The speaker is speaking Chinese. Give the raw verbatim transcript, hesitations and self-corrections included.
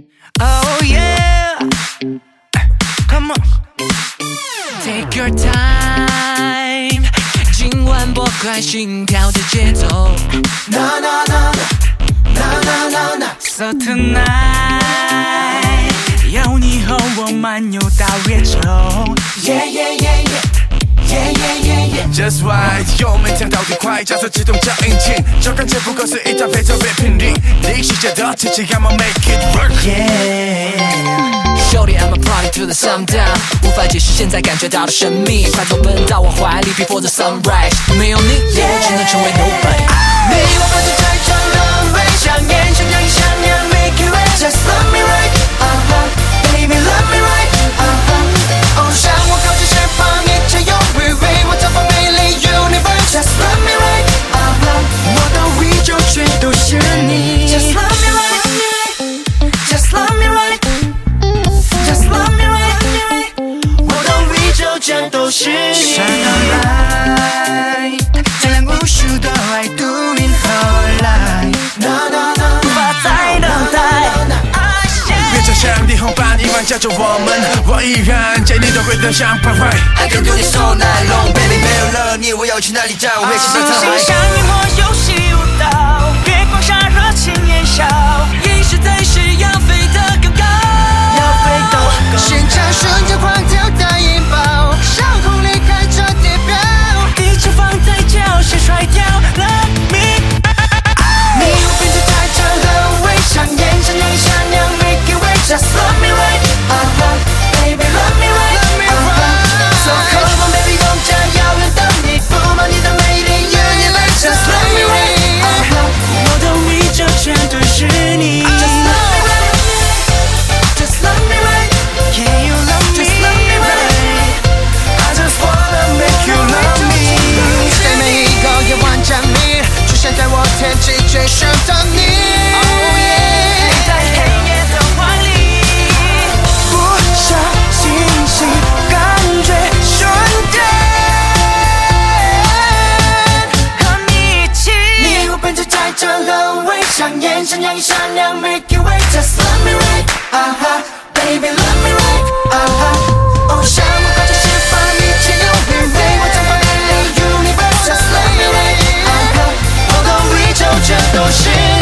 Oh yeah, come on, take your time， 今晚拨快心跳的节奏。No no no no no no no So tonight， 有你和我漫游到月球。Yeah yeah yeah yeah。Yeah, yeah, yeah, yeah. Just right， 油门降到最快，加速启动叫引擎，手感这不过是一台非常别频率，历史界的奇迹 ，I'ma make it work。 Yeah，Shorty I'm a party to the sundown， 无法解释现在感觉到的神秘，快投奔到我怀里 ，before the sunrise， 没有你，我只能成为 nobody。你我不是太长了，微想念，想让你想念 ，make it right，just love me right，uh-huh，baby love me right，uh-huh，哦，向我靠近身旁，一切用。为我绽放美丽 universe，Just love me right，uh-huh， 我的宇宙全都是你 ，Just love me right，Just love me right，Just love me right， 我的宇宙全都是你。闪亮来，照亮无数的爱，独饮何来 ？No no no， 无法再等待。 别再像霓虹般一般夹着我们，我依然见你都会得像徘徊。 I can do this all night long, baby， 没有了你，我要去哪里找？我会骑上沧海。 像萤火游戏舞蹈，月光下热情燃烧，意识在是要飞得更高，要飞得更高。现场瞬间狂跳大引爆，上空离开这地表，地球放在脚下甩掉了你。你我变成太长了，微想念，想让你想念 ，make it right，just love me right，uh-huh，baby love me right，uh-huh，so come on baby， 用这遥远的你，抚摸你的美丽 universe，just love me right，uh-huh，我的宇宙全都是你 ，just love me right，just love me right，can you love me，just love me right，I just wanna make you love me， 在每一个夜晚降临，出现在我天际最深的你。 想念，想让你闪亮 ，make it right，just love me right，uh-huh，baby love me right，uh-huh，哦，向我靠近释放一切永远，为我绽放美丽 universe，just love me right，uh-huh，我的宇宙全都是。